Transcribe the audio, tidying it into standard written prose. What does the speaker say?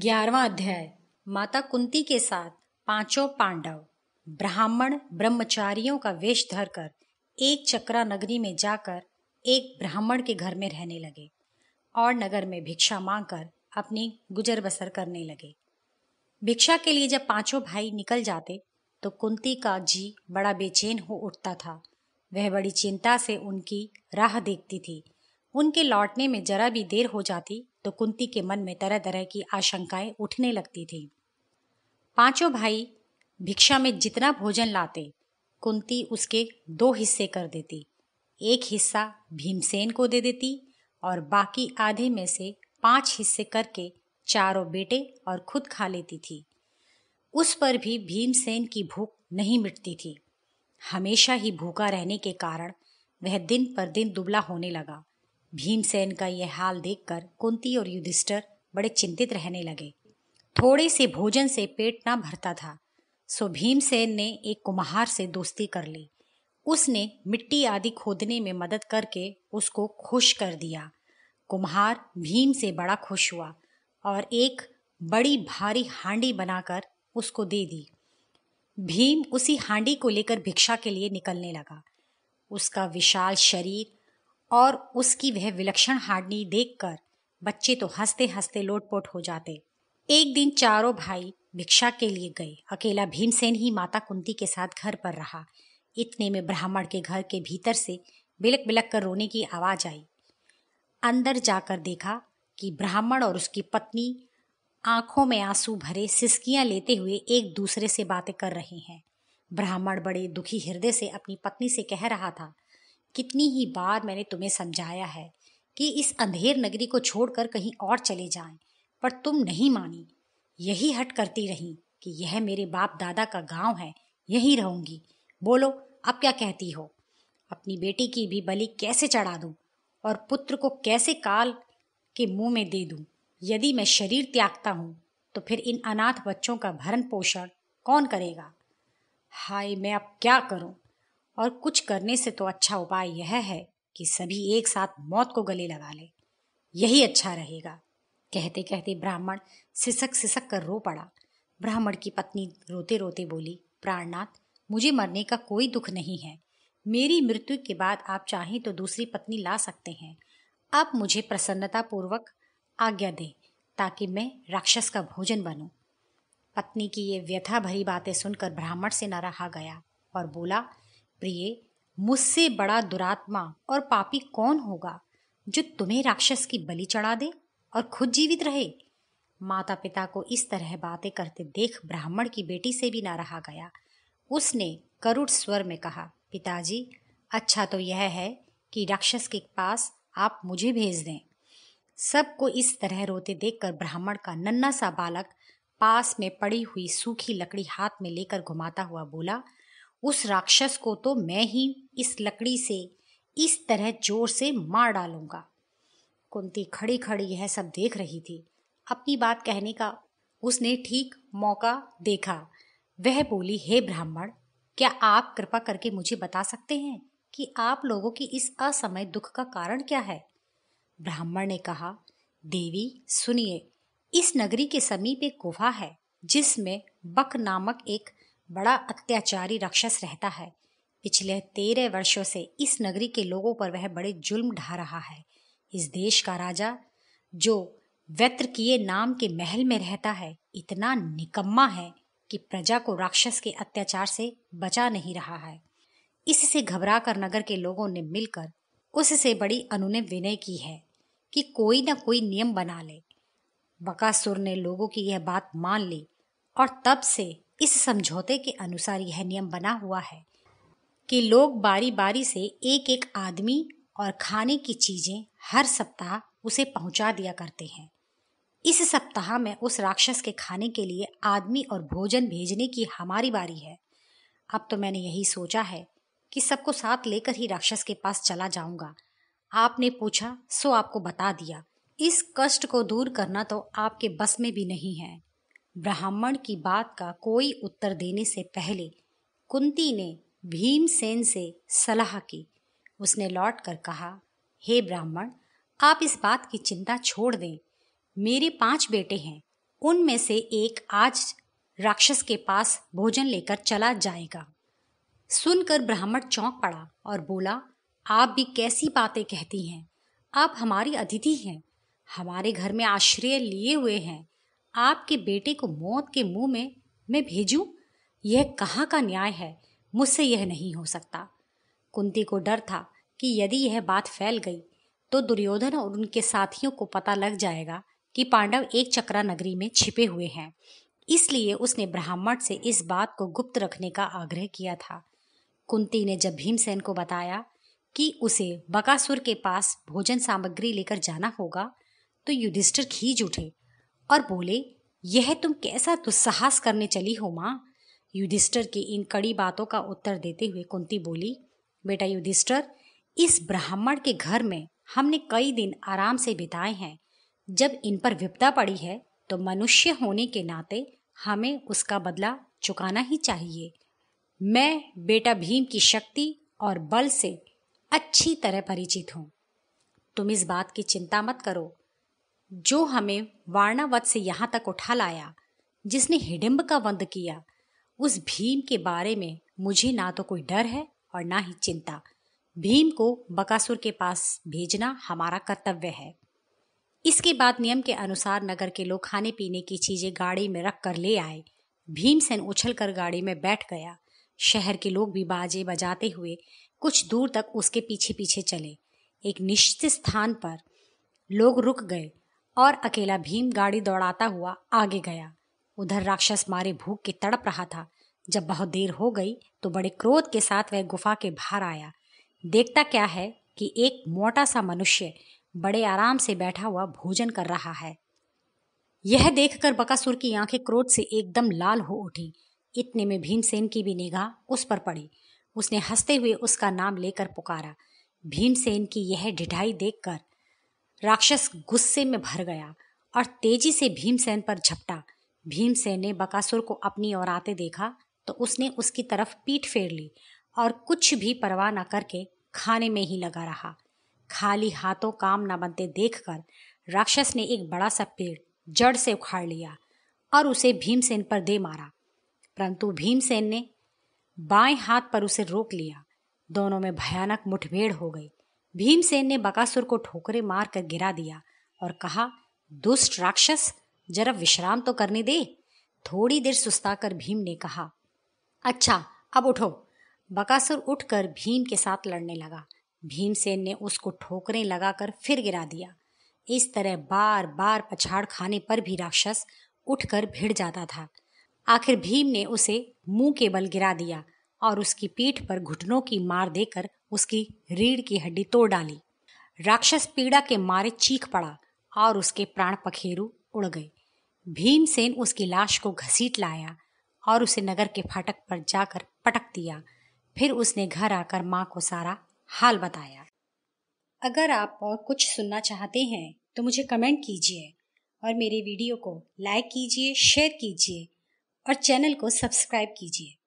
11वां अध्याय। माता कुंती के साथ पांचों पांडव ब्राह्मण ब्रह्मचारियों का वेश धरकर एक चक्रा नगरी में जाकर एक ब्राह्मण के घर में रहने लगे और नगर में भिक्षा मांगकर अपनी गुजर बसर करने लगे। भिक्षा के लिए जब पांचों भाई निकल जाते तो कुंती का जी बड़ा बेचैन हो उठता था। वह बड़ी चिंता से उनकी राह देखती थी। उनके लौटने में जरा भी देर हो जाती तो कुंती के मन में तरह तरह की आशंकाएं उठने लगती थी। पांचों भाई भिक्षा में जितना भोजन लाते कुंती उसके 2 हिस्से कर देती। एक हिस्सा भीमसेन को दे देती और बाकी आधे में से 5 हिस्से करके चारों बेटे और खुद खा लेती थी। उस पर भी भीमसेन की भूख नहीं मिटती थी। हमेशा ही भूखा रहने के कारण वह दिन पर दिन दुबला होने लगा। भीमसेन का यह हाल देखकर कुंती और युधिष्ठिर बड़े चिंतित रहने लगे। थोड़े से भोजन से पेट ना भरता था, सो भीमसेन ने एक कुम्हार से दोस्ती कर ली। उसने मिट्टी आदि खोदने में मदद करके उसको खुश कर दिया। कुम्हार भीम से बड़ा खुश हुआ और एक बड़ी भारी हांडी बनाकर उसको दे दी। भीम उसी हांडी को लेकर भिक्षा के लिए निकलने लगा। उसका विशाल शरीर और उसकी वह विलक्षण हांडी देखकर बच्चे तो हंसते हंसते लोटपोट हो जाते। एक दिन चारों भाई भिक्षा के लिए गए। अकेला भीमसेन ही माता कुंती के साथ घर पर रहा। इतने में ब्राह्मण के घर के भीतर से बिलक बिलक कर रोने की आवाज आई। अंदर जाकर देखा कि ब्राह्मण और उसकी पत्नी आंखों में आंसू भरे सिसकियां लेते हुए एक दूसरे से बातें कर रहे हैं। ब्राह्मण बड़े दुखी हृदय से अपनी पत्नी से कह रहा था, कितनी ही बार मैंने तुम्हें समझाया है कि इस अंधेर नगरी को छोड़कर कहीं और चले जाएं, पर तुम नहीं मानी। यही हट करती रही कि यह मेरे बाप दादा का गांव है, यहीं रहूंगी। बोलो अब क्या कहती हो? अपनी बेटी की भी बलि कैसे चढ़ा दूं और पुत्र को कैसे काल के मुंह में दे दूं? यदि मैं शरीर त्यागता हूं तो फिर इन अनाथ बच्चों का भरण पोषण कौन करेगा? हाय, मैं अब क्या करूं? और कुछ करने से तो अच्छा उपाय यह है कि सभी एक साथ मौत को गले लगा ले, यही अच्छा रहेगा। कहते कहते ब्राह्मण सिसक सिसक कर रो पड़ा। ब्राह्मण की पत्नी रोते रोते बोली, प्राणनाथ, मुझे मरने का कोई दुख नहीं है। मेरी मृत्यु के बाद आप चाहें तो दूसरी पत्नी ला सकते हैं। अब मुझे प्रसन्नता पूर्वक आज्ञा दें ताकि मैं राक्षस का भोजन बनूं। पत्नी की ये व्यथा भरी बातें सुनकर ब्राह्मण से न रहा गया और बोला, प्रिय, मुझसे बड़ा दुरात्मा और पापी कौन होगा जो तुम्हें राक्षस की बलि चढ़ा दे और खुद जीवित रहे? माता पिता को इस तरह बातें करते देख ब्राह्मण की बेटी से भी ना रहा गया। उसने करुण स्वर में कहा, पिताजी, अच्छा तो यह है कि राक्षस के पास आप मुझे भेज दें। सबको इस तरह रोते देखकर ब्राह्मण का नन्हा सा बालक पास में पड़ी हुई सूखी लकड़ी हाथ में लेकर घुमाता हुआ बोला, उस राक्षस को तो मैं ही इस लकड़ी से इस तरह जोर से मार डालूंगा। कुंती खड़ी खड़ी यह सब देख रही थी। अपनी बात कहने का उसने ठीक मौका देखा। वह बोली, हे ब्राह्मण, क्या आप कृपा करके मुझे बता सकते हैं कि आप लोगों की इस असमय दुख का कारण क्या है? ब्राह्मण ने कहा, देवी सुनिए, इस नगरी के समीप एक गुफा है जिसमें बक नामक एक बड़ा अत्याचारी राक्षस रहता है। पिछले 13 वर्षों से इस नगरी के लोगों पर वह बड़े जुल्म ढा रहा है। इस देश का राजा, जो वैत्रकीय नाम के महल में रहता है, इतना निकम्मा है कि प्रजा को राक्षस के अत्याचार से बचा नहीं रहा है। इससे घबरा कर नगर के लोगों ने मिलकर उससे बड़ी अनुनय विनय की है कि कोई न कोई नियम बना ले। बकासुर ने लोगों की यह बात मान ली और तब से इस समझौते के अनुसार यह नियम बना हुआ है कि लोग बारी बारी से एक एक आदमी और खाने की चीजें हर सप्ताह उसे पहुंचा दिया करते हैं। इस सप्ताह में उस राक्षस के खाने के लिए आदमी और भोजन भेजने की हमारी बारी है। अब तो मैंने यही सोचा है कि सबको साथ लेकर ही राक्षस के पास चला जाऊंगा। आपने पूछा सो आपको बता दिया। इस कष्ट को दूर करना तो आपके बस में भी नहीं है। ब्राह्मण की बात का कोई उत्तर देने से पहले कुंती ने भीमसेन से सलाह की। उसने लौटकर कहा, हे ब्राह्मण, आप इस बात की चिंता छोड़ दें। मेरे 5 बेटे हैं उनमें से एक आज राक्षस के पास भोजन लेकर चला जाएगा। सुनकर ब्राह्मण चौंक पड़ा और बोला, आप भी कैसी बातें कहती हैं? आप हमारी अतिथि हैं, हमारे घर में आश्रय लिए हुए हैं। आपके बेटे को मौत के मुंह में मैं भेजूं? यह कहाँ का न्याय है? मुझसे यह नहीं हो सकता। कुंती को डर था कि यदि यह बात फैल गई तो दुर्योधन और उनके साथियों को पता लग जाएगा कि पांडव एक चक्रा नगरी में छिपे हुए हैं। इसलिए उसने ब्राह्मण से इस बात को गुप्त रखने का आग्रह किया था। कुंती ने जब भीमसेन को बताया कि उसे बकासुर के पास भोजन सामग्री लेकर जाना होगा तो युधिष्ठिर खींच उठे और बोले, यह तुम कैसा दुस्साहस करने चली हो माँ? युधिष्ठिर की इन कड़ी बातों का उत्तर देते हुए कुंती बोली, बेटा युधिष्ठिर, इस ब्राह्मण के घर में हमने कई दिन आराम से बिताए हैं। जब इन पर विपदा पड़ी है तो मनुष्य होने के नाते हमें उसका बदला चुकाना ही चाहिए। मैं बेटा भीम की शक्ति और बल से अच्छी तरह परिचित हूँ। तुम इस बात की चिंता मत करो। जो हमें वारणावत से यहाँ तक उठा लाया, जिसने हिडिंब का वध किया, उस भीम के बारे में मुझे ना तो कोई डर है और ना ही चिंता। भीम को बकासुर के पास भेजना हमारा कर्तव्य है। इसके बाद नियम के अनुसार नगर के लोग खाने पीने की चीजें गाड़ी में रख कर ले आए। भीमसेन उछलकर गाड़ी में बैठ गया। शहर के लोग भी बाजे बजाते हुए कुछ दूर तक उसके पीछे पीछे चले। एक निश्चित स्थान पर लोग रुक गए और अकेला भीम गाड़ी दौड़ाता हुआ आगे गया। उधर राक्षस मारे भूख के तड़प रहा था। जब बहुत देर हो गई तो बड़े क्रोध के साथ वह गुफा के बाहर आया। देखता क्या है कि एक मोटा सा मनुष्य बड़े आराम से बैठा हुआ भोजन कर रहा है। यह देखकर बकासुर की आंखें क्रोध से एकदम लाल हो उठी। इतने में भीमसेन की भी निगाह उस पर पड़ी। उसने हंसते हुए उसका नाम लेकर पुकारा। भीमसेन की यह ढिठाई देखकर राक्षस गुस्से में भर गया और तेजी से भीमसेन पर झपटा। भीमसेन ने बकासुर को अपनी ओर आते देखा तो उसने उसकी तरफ पीठ फेर ली और कुछ भी परवाह न करके खाने में ही लगा रहा। खाली हाथों काम न बनते देखकर राक्षस ने एक बड़ा सा पेड़ जड़ से उखाड़ लिया और उसे भीमसेन पर दे मारा, परंतु भीमसेन ने बाएं हाथ पर उसे रोक लिया। दोनों में भयानक मुठभेड़ हो गई। भीमसेन ने बकासुर को ठोकरे मार कर गिरा दिया और कहा, दुष्ट राक्षस, जरा विश्राम तो करने दे। थोड़ी देर सुस्ताकर भीम ने कहा, अच्छा अब उठो। बकासुर उठकर भीम के साथ लड़ने लगा। भीमसेन ने उसको ठोकरें लगाकर फिर गिरा दिया। इस तरह बार बार पछाड़ खाने पर भी राक्षस उठकर भिड़ जाता था। आखिर भीम ने उसे मुंह के बल गिरा दिया और उसकी पीठ पर घुटनों की मार देकर उसकी रीढ़ की हड्डी तोड़ डाली। राक्षस पीड़ा के मारे चीख पड़ा और उसके प्राण पखेरु उड़ गए। भीमसेन उसकी लाश को घसीट लाया और उसे नगर के फाटक पर जाकर पटक दिया। फिर उसने घर आकर माँ को सारा हाल बताया। अगर आप और कुछ सुनना चाहते हैं तो मुझे कमेंट कीजिए और मेरे वीडियो को लाइक कीजिए, शेयर कीजिए और चैनल को सब्सक्राइब कीजिए।